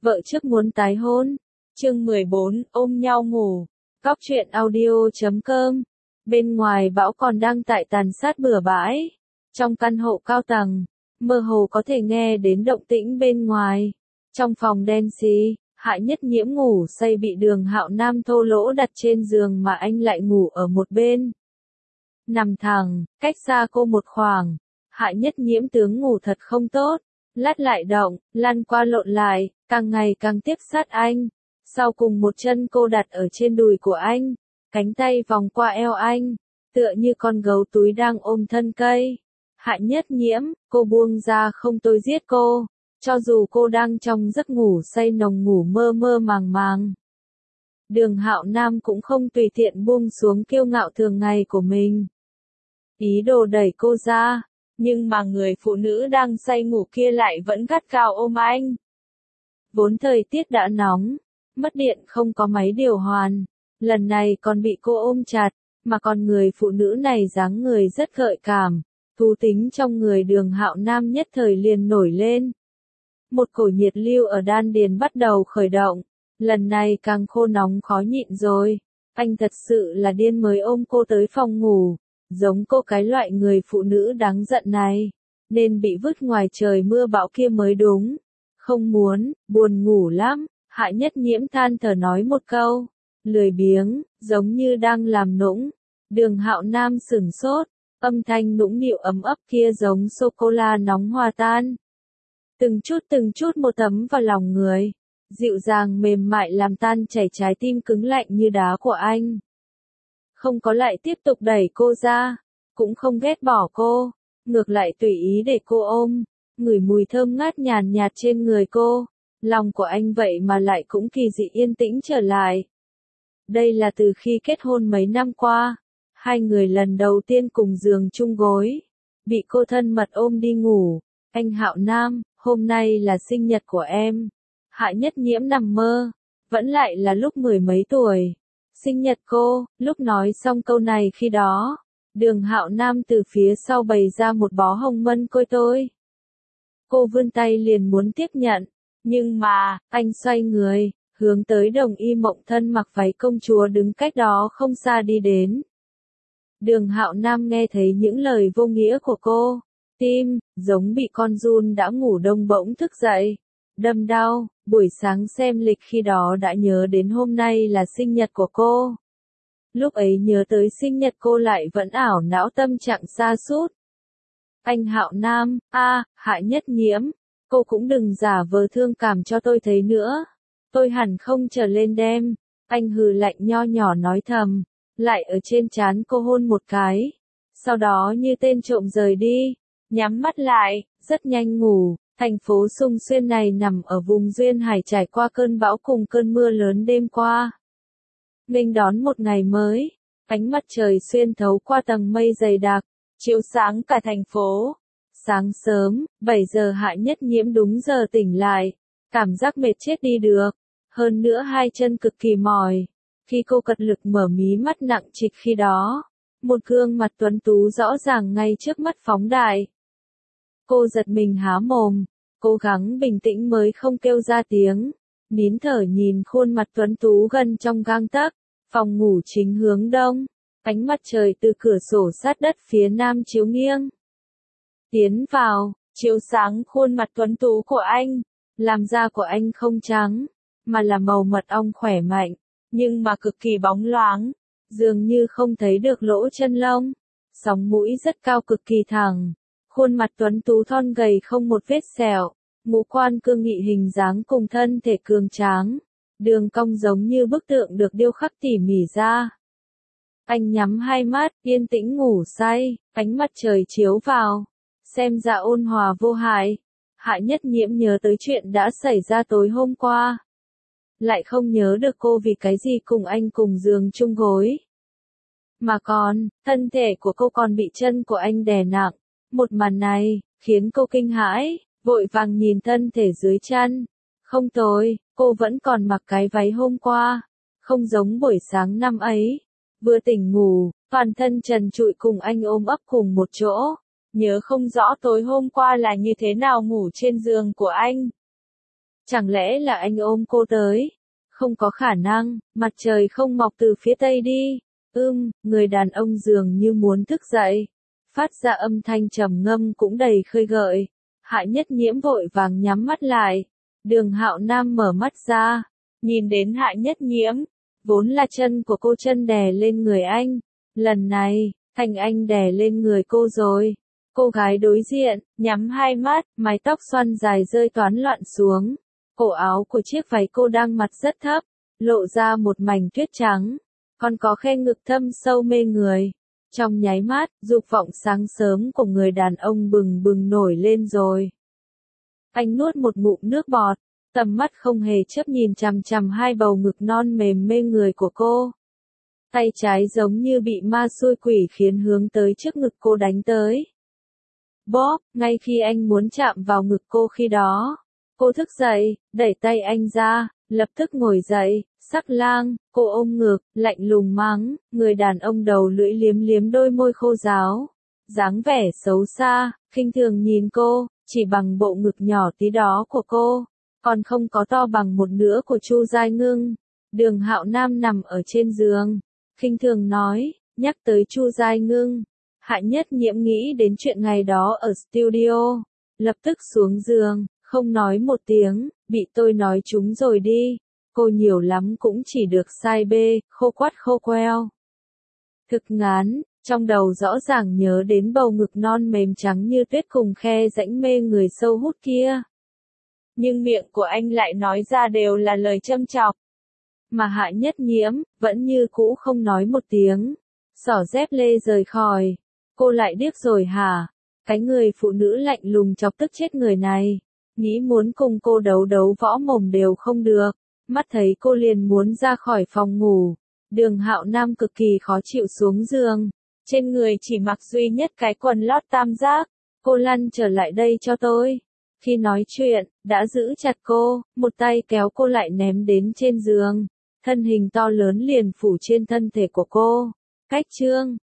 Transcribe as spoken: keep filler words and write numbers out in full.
Vợ trước muốn tái hôn. Chương mười bốn, ôm nhau ngủ. Cóc truyện audio chấm com. Bên ngoài bão còn đang tại tàn sát bừa bãi. Trong căn hộ cao tầng, mơ hồ có thể nghe đến động tĩnh bên ngoài. Trong phòng đen xì, Hạ Nhất Nhiễm ngủ say bị Đường Hạo Nam thô lỗ đặt trên giường mà anh lại ngủ ở một bên. Nằm thẳng, cách xa cô một khoảng. Hạ Nhất Nhiễm tướng ngủ thật không tốt. Lát lại động, lăn qua lộn lại, càng ngày càng tiếp sát anh. Sau cùng một chân cô đặt ở trên đùi của anh, cánh tay vòng qua eo anh, tựa như con gấu túi đang ôm thân cây. Hạ Nhất Nhiễm, cô buông ra không tôi giết cô, cho dù cô đang trong giấc ngủ say nồng ngủ mơ mơ màng màng. Đường Hạo Nam cũng không tùy tiện buông xuống kiêu ngạo thường ngày của mình. Ý đồ đẩy cô ra, nhưng mà người phụ nữ đang say ngủ kia lại vẫn gắt gao ôm anh. Vốn thời tiết đã nóng, mất điện không có máy điều hòa, lần này còn bị cô ôm chặt, mà còn người phụ nữ này dáng người rất gợi cảm, thú tính trong người Đường Hạo Nam nhất thời liền nổi lên. Một cổ nhiệt lưu ở đan điền bắt đầu khởi động, lần này càng khô nóng khó nhịn rồi, anh thật sự là điên mới ôm cô tới phòng ngủ, giống cô cái loại người phụ nữ đáng giận này, nên bị vứt ngoài trời mưa bão kia mới đúng. Không muốn, buồn ngủ lắm. Hạ Nhất Nhiễm than thở nói một câu, lười biếng, giống như đang làm nũng. Đường Hạo Nam sửng sốt, âm thanh nũng nịu ấm ấp kia giống sô-cô-la nóng hòa tan. Từng chút từng chút một tấm vào lòng người, dịu dàng mềm mại làm tan chảy trái tim cứng lạnh như đá của anh. Không có lại tiếp tục đẩy cô ra, cũng không ghét bỏ cô, ngược lại tùy ý để cô ôm, ngửi mùi thơm ngát nhàn nhạt trên người cô. Lòng của anh vậy mà lại cũng kỳ dị yên tĩnh trở lại. Đây là từ khi kết hôn mấy năm qua, hai người lần đầu tiên cùng giường chung gối, bị cô thân mật ôm đi ngủ. Anh Hạo Nam, hôm nay là sinh nhật của em. Hạ Nhất Nhiễm nằm mơ, vẫn lại là lúc mười mấy tuổi. Sinh nhật cô, lúc nói xong câu này khi đó, Đường Hạo Nam từ phía sau bày ra một bó hồng mân côi tôi. Cô vươn tay liền muốn tiếp nhận. Nhưng mà, anh xoay người, hướng tới Đồng Y Mộng thân mặc váy công chúa đứng cách đó không xa đi đến. Đường Hạo Nam nghe thấy những lời vô nghĩa của cô, tim, giống bị con giun đã ngủ đông bỗng thức dậy, đâm đau, buổi sáng xem lịch khi đó đã nhớ đến hôm nay là sinh nhật của cô. Lúc ấy nhớ tới sinh nhật cô lại vẫn ảo não tâm trạng sa sút. Anh Hạo Nam, a, Hạ Nhất Nhiễm. Cô cũng đừng giả vờ thương cảm cho tôi thấy nữa. Tôi hẳn không trở lên đem. Anh hừ lạnh nho nhỏ nói thầm, lại ở trên trán cô hôn một cái. Sau đó như tên trộm rời đi, nhắm mắt lại, rất nhanh ngủ. Thành phố Sung Xuyên này nằm ở vùng duyên hải trải qua cơn bão cùng cơn mưa lớn đêm qua. Nghênh đón một ngày mới, ánh mặt trời xuyên thấu qua tầng mây dày đặc, chiếu sáng cả thành phố. Sáng sớm, bảy giờ Hạ Nhất Nhiễm đúng giờ tỉnh lại, cảm giác mệt chết đi được, hơn nữa hai chân cực kỳ mỏi. Khi cô cật lực mở mí mắt nặng trịch khi đó, một gương mặt tuấn tú rõ ràng ngay trước mắt phóng đại. Cô giật mình há mồm, cố gắng bình tĩnh mới không kêu ra tiếng, nín thở nhìn khuôn mặt tuấn tú gần trong gang tấc, phòng ngủ chính hướng đông, ánh mặt trời từ cửa sổ sát đất phía nam chiếu nghiêng. Tiến vào, chiếu sáng khuôn mặt tuấn tú của anh, làm da của anh không trắng, mà là màu mật ong khỏe mạnh, nhưng mà cực kỳ bóng loáng, dường như không thấy được lỗ chân lông, sóng mũi rất cao cực kỳ thẳng, khuôn mặt tuấn tú thon gầy không một vết sẹo, ngũ quan cương nghị hình dáng cùng thân thể cường tráng, đường cong giống như bức tượng được điêu khắc tỉ mỉ ra. Anh nhắm hai mắt, yên tĩnh ngủ say, ánh mặt trời chiếu vào. Xem ra ôn hòa vô hại. Hạ Nhất Nhiễm nhớ tới chuyện đã xảy ra tối hôm qua. Lại không nhớ được cô vì cái gì cùng anh cùng giường chung gối. Mà còn, thân thể của cô còn bị chân của anh đè nặng. Một màn này, khiến cô kinh hãi, vội vàng nhìn thân thể dưới chân. Không tồi, cô vẫn còn mặc cái váy hôm qua. Không giống buổi sáng năm ấy. Vừa tỉnh ngủ, toàn thân trần trụi cùng anh ôm ấp cùng một chỗ. Nhớ không rõ tối hôm qua là như thế nào ngủ trên giường của anh. Chẳng lẽ là anh ôm cô tới? Không có khả năng, mặt trời không mọc từ phía tây đi. Ưm, người đàn ông dường như muốn thức dậy. Phát ra âm thanh trầm ngâm cũng đầy khơi gợi. Hạ Nhất Nhiễm vội vàng nhắm mắt lại. Đường Hạo Nam mở mắt ra, nhìn đến Hạ Nhất Nhiễm, vốn là chân của cô chân đè lên người anh. Lần này, thành anh đè lên người cô rồi. Cô gái đối diện, nhắm hai mắt, mái tóc xoăn dài rơi toán loạn xuống. Cổ áo của chiếc váy cô đang mặt rất thấp, lộ ra một mảnh tuyết trắng, còn có khe ngực thâm sâu mê người. Trong nháy mắt, dục vọng sáng sớm của người đàn ông bừng bừng nổi lên rồi. Anh nuốt một ngụm nước bọt, tầm mắt không hề chớp nhìn chằm chằm hai bầu ngực non mềm mê người của cô. Tay trái giống như bị ma xui quỷ khiến hướng tới trước ngực cô đánh tới. Bóp, ngay khi anh muốn chạm vào ngực cô khi đó. Cô thức dậy, đẩy tay anh ra, lập tức ngồi dậy, sắc lang, cô ôm ngực, lạnh lùng mắng, người đàn ông đầu lưỡi liếm liếm đôi môi khô ráo. Dáng vẻ xấu xa, khinh thường nhìn cô, chỉ bằng bộ ngực nhỏ tí đó của cô, còn không có to bằng một nửa của Chu Giai Ngưng. Đường Hạo Nam nằm ở trên giường, khinh thường nói, nhắc tới Chu Giai Ngưng. Hạ Nhất Nhiễm nghĩ đến chuyện ngày đó ở studio, lập tức xuống giường, không nói một tiếng, bị tôi nói trúng rồi đi. Cô nhiều lắm cũng chỉ được sai bê, khô quắt khô queo. Thực ngán, trong đầu rõ ràng nhớ đến bầu ngực non mềm trắng như tuyết cùng khe rãnh mê người sâu hút kia. Nhưng miệng của anh lại nói ra đều là lời châm chọc. Mà Hạ Nhất Nhiễm, vẫn như cũ không nói một tiếng. Xỏ dép lê rời khỏi. Cô lại điếc rồi hả? Cái người phụ nữ lạnh lùng chọc tức chết người này. Nghĩ muốn cùng cô đấu đấu võ mồm đều không được. Mắt thấy cô liền muốn ra khỏi phòng ngủ. Đường Hạo Nam cực kỳ khó chịu xuống giường. Trên người chỉ mặc duy nhất cái quần lót tam giác. Cô lăn trở lại đây cho tôi. Khi nói chuyện, đã giữ chặt cô, một tay kéo cô lại ném đến trên giường. Thân hình to lớn liền phủ trên thân thể của cô. Cách chương